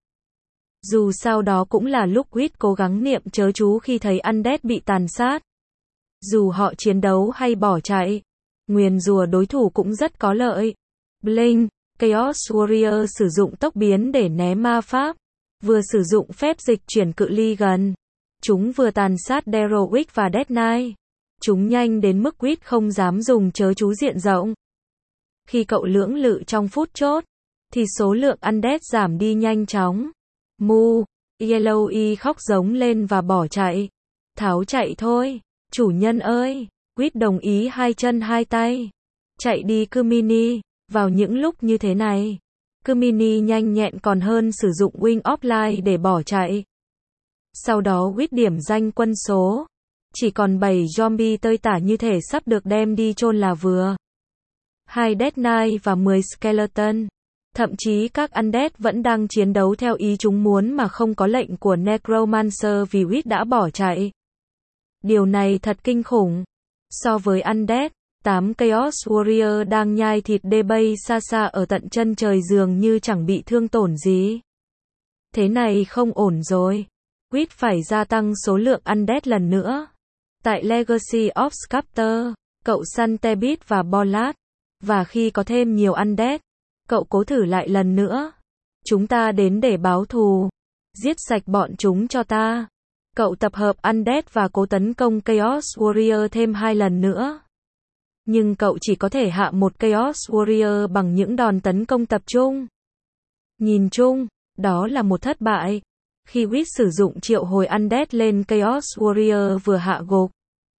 Dù sao đó cũng là lúc Quýt cố gắng niệm chớ chú khi thấy undead bị tàn sát. Dù họ chiến đấu hay bỏ chạy, nguyền rủa đối thủ cũng rất có lợi. Blink, Chaos Warrior sử dụng tốc biến để né ma pháp, vừa sử dụng phép dịch chuyển cự ly gần. Chúng vừa tàn sát Heroic và Death Knight. Chúng nhanh đến mức Quýt không dám dùng chớ chú diện rộng. Khi cậu lưỡng lự trong phút chốt, thì số lượng undead giảm đi nhanh chóng. Mu, Yellowy khóc giống lên và bỏ chạy. Tháo chạy thôi, chủ nhân ơi. Quýt đồng ý hai chân hai tay. Chạy đi Kumini, vào những lúc như thế này. Kumini nhanh nhẹn còn hơn sử dụng Wing of Light để bỏ chạy. Sau đó Quýt điểm danh quân số. Chỉ còn bảy zombie tơi tả như thể sắp được đem đi chôn là vừa. Hai Dead Knight và mười Skeleton. Thậm chí các undead vẫn đang chiến đấu theo ý chúng muốn mà không có lệnh của Necromancer vì Quýt đã bỏ chạy. Điều này thật kinh khủng. So với undead, tám Chaos Warrior đang nhai thịt đê bay xa xa ở tận chân trời dường như chẳng bị thương tổn gì. Thế này không ổn rồi. Quýt phải gia tăng số lượng undead lần nữa. Tại Legacy of Sculptor, cậu săn Tebit và Bolat. Và khi có thêm nhiều undead, cậu cố thử lại lần nữa. Chúng ta đến để báo thù. Giết sạch bọn chúng cho ta. Cậu tập hợp undead và cố tấn công Chaos Warrior thêm hai lần nữa. Nhưng cậu chỉ có thể hạ một Chaos Warrior bằng những đòn tấn công tập trung. Nhìn chung, đó là một thất bại. Khi Quýt sử dụng triệu hồi undead lên Chaos Warrior vừa hạ gục.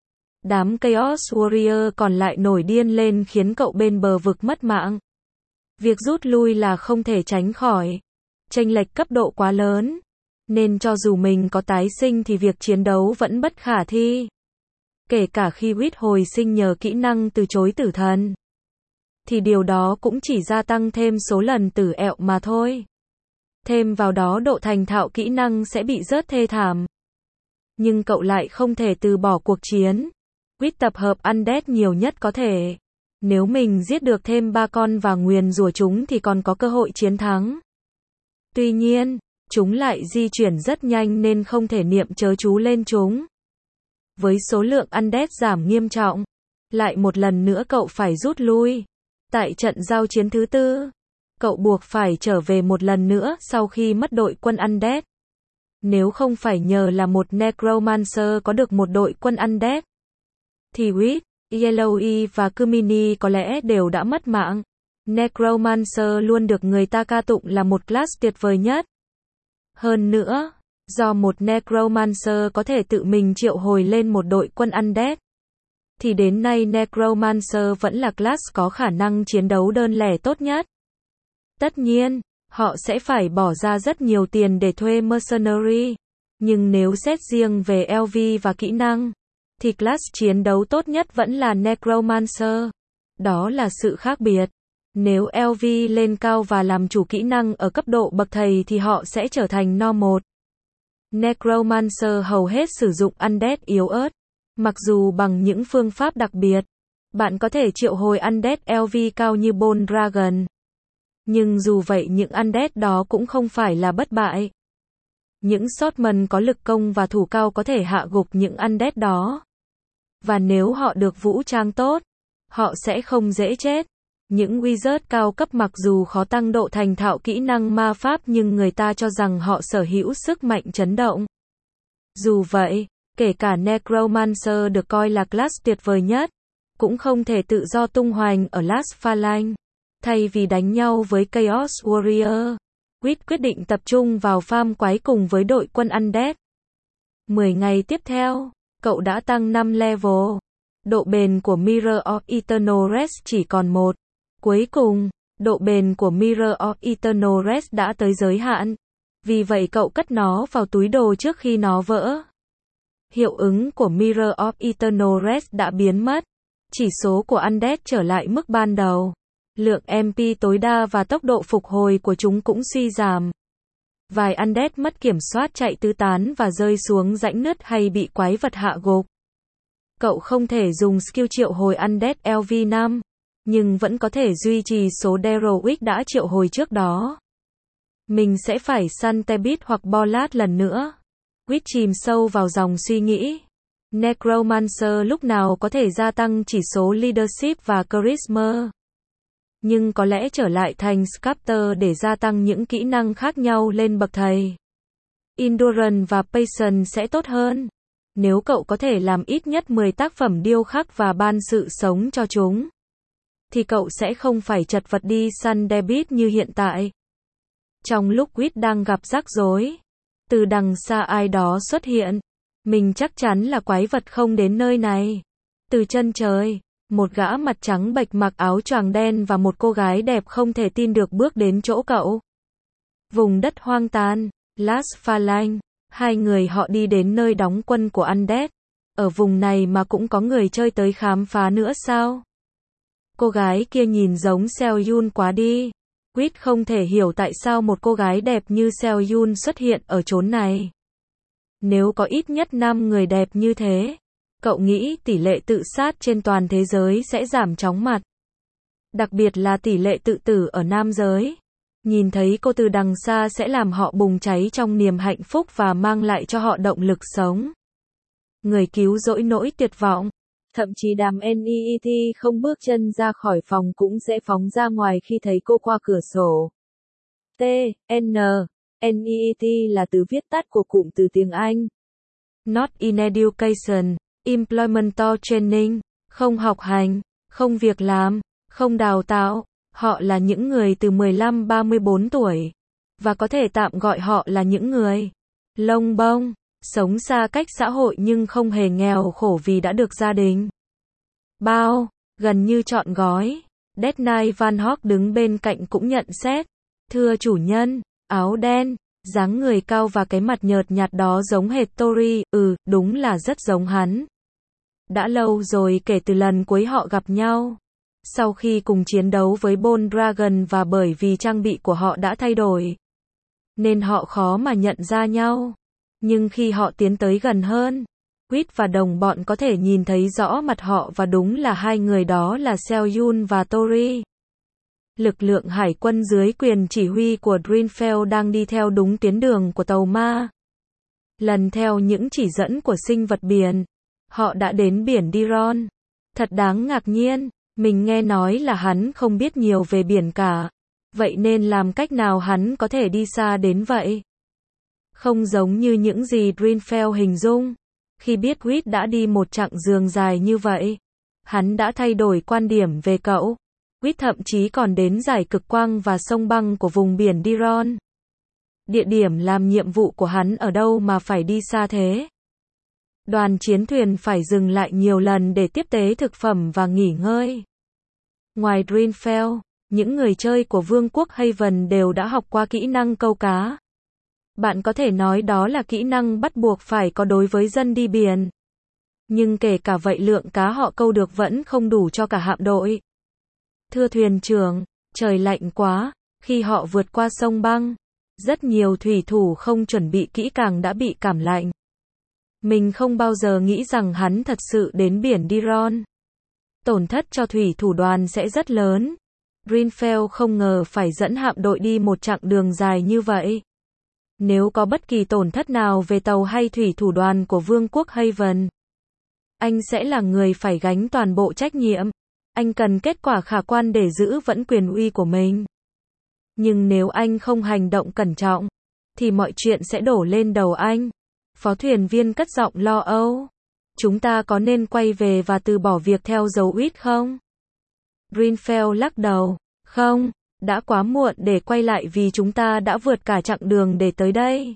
Đám Chaos Warrior còn lại nổi điên lên khiến cậu bên bờ vực mất mạng. Việc rút lui là không thể tránh khỏi. Chênh lệch cấp độ quá lớn. Nên cho dù mình có tái sinh thì việc chiến đấu vẫn bất khả thi. Kể cả khi Quýt hồi sinh nhờ kỹ năng từ chối tử thần. Thì điều đó cũng chỉ gia tăng thêm số lần tử ẹo mà thôi. Thêm vào đó độ thành thạo kỹ năng sẽ bị rớt thê thảm. Nhưng cậu lại không thể từ bỏ cuộc chiến. Quýt tập hợp undead nhiều nhất có thể. Nếu mình giết được thêm ba con và nguyền rủa chúng thì còn có cơ hội chiến thắng. Tuy nhiên, chúng lại di chuyển rất nhanh nên không thể niệm chớ chú lên chúng. Với số lượng undead giảm nghiêm trọng, lại một lần nữa cậu phải rút lui. Tại trận giao chiến thứ tư, cậu buộc phải trở về một lần nữa sau khi mất đội quân undead. Nếu không phải nhờ là một Necromancer có được một đội quân undead, thì Quýt, Yellowy và Kumini có lẽ đều đã mất mạng. Necromancer luôn được người ta ca tụng là một class tuyệt vời nhất. Hơn nữa, do một Necromancer có thể tự mình triệu hồi lên một đội quân undead, thì đến nay Necromancer vẫn là class có khả năng chiến đấu đơn lẻ tốt nhất. Tất nhiên, họ sẽ phải bỏ ra rất nhiều tiền để thuê mercenary. Nhưng nếu xét riêng về lờ vê và kỹ năng, thì class chiến đấu tốt nhất vẫn là Necromancer. Đó là sự khác biệt. Nếu lờ vê lên cao và làm chủ kỹ năng ở cấp độ bậc thầy thì họ sẽ trở thành normal. Necromancer hầu hết sử dụng undead yếu ớt. Mặc dù bằng những phương pháp đặc biệt, bạn có thể triệu hồi undead lờ vê cao như Bone Dragon. Nhưng dù vậy những undead đó cũng không phải là bất bại. Những swordsman có lực công và thủ cao có thể hạ gục những undead đó. Và nếu họ được vũ trang tốt, họ sẽ không dễ chết. Những wizard cao cấp mặc dù khó tăng độ thành thạo kỹ năng ma pháp nhưng người ta cho rằng họ sở hữu sức mạnh chấn động. Dù vậy, kể cả Necromancer được coi là class tuyệt vời nhất, cũng không thể tự do tung hoành ở Last Phalanx. Thay vì đánh nhau với Chaos Warrior, Quýt quyết định tập trung vào farm quái cùng với đội quân undead. mười ngày tiếp theo, cậu đã tăng năm level. Độ bền của Mirror of Eternal Rest chỉ còn một. Cuối cùng, độ bền của Mirror of Eternal Rest đã tới giới hạn. Vì vậy cậu cất nó vào túi đồ trước khi nó vỡ. Hiệu ứng của Mirror of Eternal Rest đã biến mất. Chỉ số của undead trở lại mức ban đầu. Lượng em pê tối đa và tốc độ phục hồi của chúng cũng suy giảm. Vài undead mất kiểm soát chạy tứ tán và rơi xuống rãnh nứt hay bị quái vật hạ gục. Cậu không thể dùng skill triệu hồi undead lờ vê năm, nhưng vẫn có thể duy trì số Deroic đã triệu hồi trước đó. Mình sẽ phải săn Tebit hoặc Bolat lần nữa. Quýt chìm sâu vào dòng suy nghĩ. Necromancer lúc nào có thể gia tăng chỉ số leadership và charisma. Nhưng có lẽ trở lại thành Sculptor để gia tăng những kỹ năng khác nhau lên bậc thầy. Endurance và Patience sẽ tốt hơn. Nếu cậu có thể làm ít nhất mười tác phẩm điêu khắc và ban sự sống cho chúng. thì cậu sẽ không phải chật vật đi săn David như hiện tại. Trong lúc Quýt đang gặp rắc rối, từ đằng xa ai đó xuất hiện. Mình chắc chắn là quái vật không đến nơi này. Từ chân trời, một gã mặt trắng bệch mặc áo choàng đen và một cô gái đẹp không thể tin được bước đến chỗ cậu. Vùng đất hoang tàn, Las Phalanx, hai người họ đi đến nơi đóng quân của Undead. Ở vùng này mà cũng có người chơi tới khám phá nữa sao? Cô gái kia nhìn giống Seo-yun quá đi. Quýt không thể hiểu tại sao một cô gái đẹp như Seo-yun xuất hiện ở chốn này. Nếu có ít nhất năm người đẹp như thế, cậu nghĩ tỷ lệ tự sát trên toàn thế giới sẽ giảm chóng mặt. Đặc biệt là tỷ lệ tự tử ở nam giới. Nhìn thấy cô từ đằng xa sẽ làm họ bùng cháy trong niềm hạnh phúc và mang lại cho họ động lực sống. Người cứu rỗi nỗi tuyệt vọng. Thậm chí đám en e e tê không bước chân ra khỏi phòng cũng sẽ phóng ra ngoài khi thấy cô qua cửa sổ. T, N, en e e tê là từ viết tắt của cụm từ tiếng Anh. Not in education, employment or training, không học hành, không việc làm, không đào tạo. Họ là những người từ mười lăm đến ba mươi bốn tuổi. Và có thể tạm gọi họ là những người lông bông, sống xa cách xã hội nhưng không hề nghèo khổ vì đã được gia đình bao, gần như trọn gói. Dead Knight Van Hawk đứng bên cạnh cũng nhận xét. Thưa chủ nhân, áo đen, dáng người cao và cái mặt nhợt nhạt đó giống hệt Tori, ừ, đúng là rất giống hắn. Đã lâu rồi kể từ lần cuối họ gặp nhau. Sau khi cùng chiến đấu với Bone Dragon và bởi vì trang bị của họ đã thay đổi, nên họ khó mà nhận ra nhau. Nhưng khi họ tiến tới gần hơn, Quýt và đồng bọn có thể nhìn thấy rõ mặt họ và đúng là hai người đó là Seo-yun và Tori. Lực lượng hải quân dưới quyền chỉ huy của Dreamfell đang đi theo đúng tuyến đường của tàu ma. Lần theo những chỉ dẫn của sinh vật biển, họ đã đến biển Diron. Thật đáng ngạc nhiên, mình nghe nói là hắn không biết nhiều về biển cả. Vậy nên làm cách nào hắn có thể đi xa đến vậy? Không giống như những gì Dreamfell hình dung. Khi biết Quýt đã đi một chặng đường dài như vậy, hắn đã thay đổi quan điểm về cậu. Quýt thậm chí còn đến giải cực quang và sông băng của vùng biển Diron. Địa điểm làm nhiệm vụ của hắn ở đâu mà phải đi xa thế? Đoàn chiến thuyền phải dừng lại nhiều lần để tiếp tế thực phẩm và nghỉ ngơi. Ngoài Dreamfell, những người chơi của Vương quốc Haven đều đã học qua kỹ năng câu cá. Bạn có thể nói đó là kỹ năng bắt buộc phải có đối với dân đi biển. Nhưng kể cả vậy lượng cá họ câu được vẫn không đủ cho cả hạm đội. Thưa thuyền trưởng, trời lạnh quá, khi họ vượt qua sông băng, rất nhiều thủy thủ không chuẩn bị kỹ càng đã bị cảm lạnh. Mình không bao giờ nghĩ rằng hắn thật sự đến biển Diron. Tổn thất cho thủy thủ đoàn sẽ rất lớn. Dreamfell không ngờ phải dẫn hạm đội đi một chặng đường dài như vậy. Nếu có bất kỳ tổn thất nào về tàu hay thủy thủ đoàn của Vương quốc Haven, anh sẽ là người phải gánh toàn bộ trách nhiệm. Anh cần kết quả khả quan để giữ vững quyền uy của mình. Nhưng nếu anh không hành động cẩn trọng, thì mọi chuyện sẽ đổ lên đầu anh. Phó thuyền viên cất giọng lo âu. Chúng ta có nên quay về và từ bỏ việc theo dấu Quýt không? Dreamfell lắc đầu. Không, đã quá muộn để quay lại vì chúng ta đã vượt cả chặng đường để tới đây.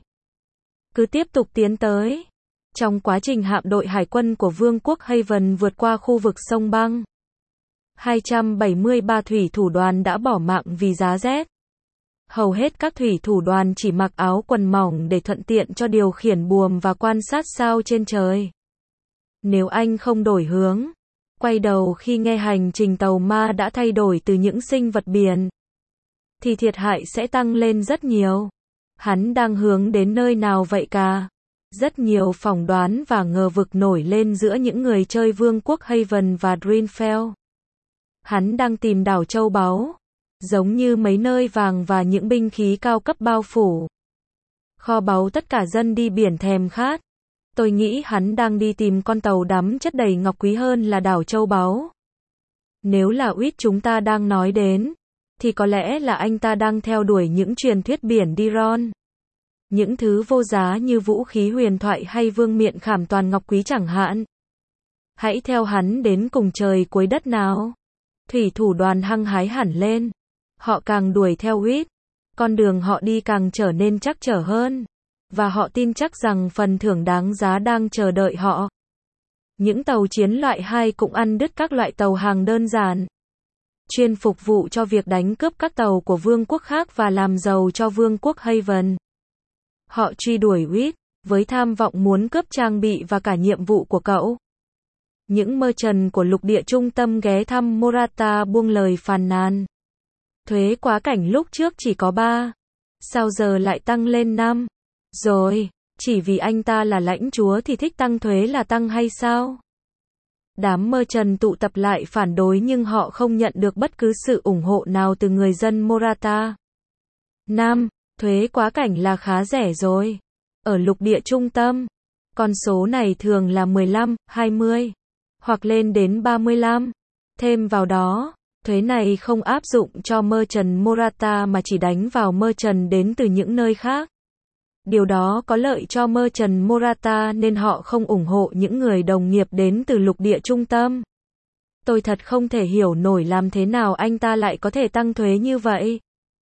Cứ tiếp tục tiến tới. Trong quá trình hạm đội hải quân của Vương quốc Haven vượt qua khu vực sông băng, hai trăm bảy mươi ba thủy thủ đoàn đã bỏ mạng vì giá rét. Hầu hết các thủy thủ đoàn chỉ mặc áo quần mỏng để thuận tiện cho điều khiển buồm và quan sát sao trên trời. Nếu anh không đổi hướng, quay đầu khi nghe hành trình tàu ma đã thay đổi từ những sinh vật biển, thì thiệt hại sẽ tăng lên rất nhiều. Hắn đang hướng đến nơi nào vậy cả? Rất nhiều phỏng đoán và ngờ vực nổi lên giữa những người chơi Vương quốc Haven và Dreamfell. Hắn đang tìm đảo châu báu, giống như mấy nơi vàng và những binh khí cao cấp bao phủ. Kho báu tất cả dân đi biển thèm khát. Tôi nghĩ hắn đang đi tìm con tàu đắm chất đầy ngọc quý hơn là đảo châu báu. Nếu là Quýt chúng ta đang nói đến, thì có lẽ là anh ta đang theo đuổi những truyền thuyết biển Diron. Những thứ vô giá như vũ khí huyền thoại hay vương miện khảm toàn ngọc quý chẳng hạn. Hãy theo hắn đến cùng trời cuối đất nào. Thủy thủ đoàn hăng hái hẳn lên. Họ càng đuổi theo Reed, con đường họ đi càng trở nên trắc trở hơn. Và họ tin chắc rằng phần thưởng đáng giá đang chờ đợi họ. Những tàu chiến loại hai cũng ăn đứt các loại tàu hàng đơn giản, chuyên phục vụ cho việc đánh cướp các tàu của vương quốc khác và làm giàu cho vương quốc Haven. Họ truy đuổi Reed, với tham vọng muốn cướp trang bị và cả nhiệm vụ của cậu. Những merchant của lục địa trung tâm ghé thăm Morata buông lời phàn nàn. Thuế quá cảnh lúc trước chỉ có ba, sao giờ lại tăng lên năm? Rồi, chỉ vì anh ta là lãnh chúa thì thích tăng thuế là tăng hay sao? Đám merchant tụ tập lại phản đối nhưng họ không nhận được bất cứ sự ủng hộ nào từ người dân Morata. năm. Thuế quá cảnh là khá rẻ rồi. Ở lục địa trung tâm, con số này thường là mười lăm, hai mươi, hoặc lên đến ba mươi lăm. Thêm vào đó, thuế này không áp dụng cho merchant Morata mà chỉ đánh vào merchant đến từ những nơi khác. Điều đó có lợi cho merchant Morata nên họ không ủng hộ những người đồng nghiệp đến từ lục địa trung tâm. Tôi thật không thể hiểu nổi làm thế nào anh ta lại có thể tăng thuế như vậy.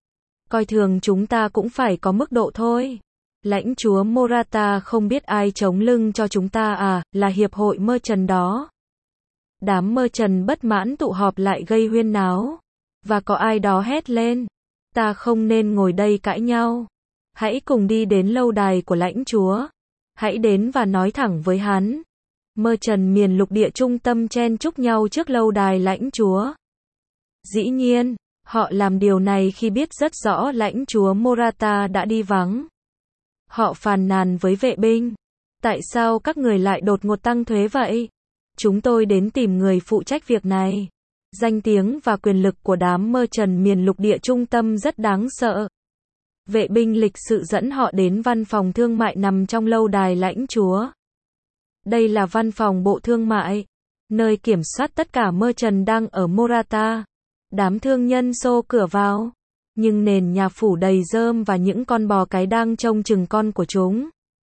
Coi thường chúng ta cũng phải có mức độ thôi. Lãnh chúa Morata không biết ai chống lưng cho chúng ta à, là hiệp hội merchant đó. Đám merchant bất mãn tụ họp lại gây huyên náo. Và có ai đó hét lên. Ta không nên ngồi đây cãi nhau. Hãy cùng đi đến lâu đài của lãnh chúa. Hãy đến và nói thẳng với hắn. Merchant miền lục địa trung tâm chen chúc nhau trước lâu đài lãnh chúa. Dĩ nhiên, họ làm điều này khi biết rất rõ lãnh chúa Morata đã đi vắng. Họ phàn nàn với vệ binh. Tại sao các người lại đột ngột tăng thuế vậy? Chúng tôi đến tìm người phụ trách việc này. Danh tiếng và quyền lực của đám merchant miền lục địa trung tâm rất đáng sợ. Vệ binh lịch sự dẫn họ đến văn phòng thương mại nằm trong lâu đài lãnh chúa. Đây là văn phòng bộ thương mại, nơi kiểm soát tất cả merchant đang ở Morata. Đám thương nhân xô cửa vào, nhưng nền nhà phủ đầy rơm và những con bò cái đang trông chừng con của chúng.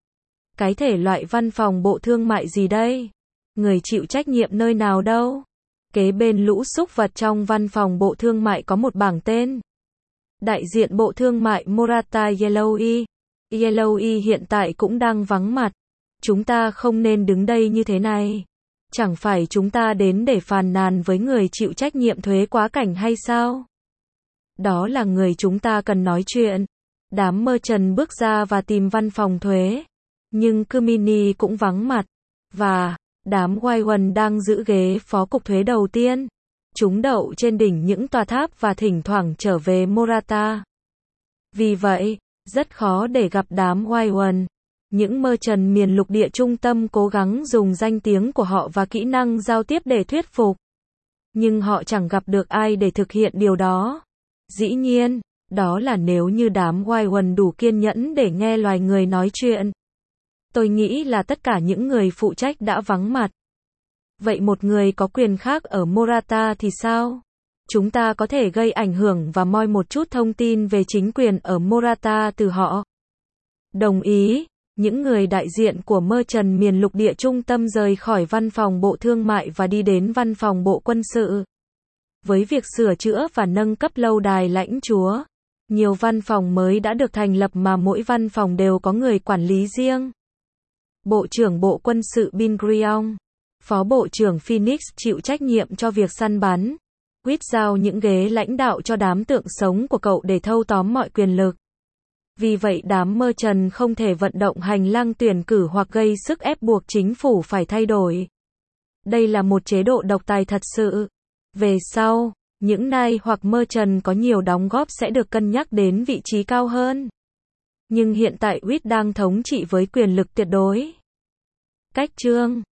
Cái thể loại văn phòng bộ thương mại gì đây? Người chịu trách nhiệm nơi nào đâu? Kế bên lũ súc vật trong văn phòng bộ thương mại có một bảng tên. Đại diện bộ thương mại Morata Yellowy. Yellowy hiện tại cũng đang vắng mặt. Chúng ta không nên đứng đây như thế này. Chẳng phải chúng ta đến để phàn nàn với người chịu trách nhiệm thuế quá cảnh hay sao? Đó là người chúng ta cần nói chuyện. Đám merchant bước ra và tìm văn phòng thuế. Nhưng Kumini cũng vắng mặt. Và, đám Wyvern đang giữ ghế phó cục thuế đầu tiên. Chúng đậu trên đỉnh những tòa tháp và thỉnh thoảng trở về Morata. Vì vậy, rất khó để gặp đám Wyvern. Những merchant miền lục địa trung tâm cố gắng dùng danh tiếng của họ và kỹ năng giao tiếp để thuyết phục. Nhưng họ chẳng gặp được ai để thực hiện điều đó. Dĩ nhiên, đó là nếu như đám Wyvern đủ kiên nhẫn để nghe loài người nói chuyện. Tôi nghĩ là tất cả những người phụ trách đã vắng mặt. Vậy một người có quyền khác ở Morata thì sao? Chúng ta có thể gây ảnh hưởng và moi một chút thông tin về chính quyền ở Morata từ họ. Đồng ý. Những người đại diện của merchant miền lục địa trung tâm rời khỏi văn phòng bộ thương mại và đi đến văn phòng bộ quân sự. Với việc sửa chữa và nâng cấp lâu đài lãnh chúa, nhiều văn phòng mới đã được thành lập mà mỗi văn phòng đều có người quản lý riêng. Bộ trưởng Bộ Quân sự Bin Griong, Phó Bộ trưởng Phoenix chịu trách nhiệm cho việc săn bắn. Quýt giao những ghế lãnh đạo cho đám tượng sống của cậu để thâu tóm mọi quyền lực. Vì vậy đám merchant không thể vận động hành lang tuyển cử hoặc gây sức ép buộc chính phủ phải thay đổi. Đây là một chế độ độc tài thật sự. Về sau, những nai hoặc merchant có nhiều đóng góp sẽ được cân nhắc đến vị trí cao hơn. Nhưng hiện tại Quýt đang thống trị với quyền lực tuyệt đối. Cách chương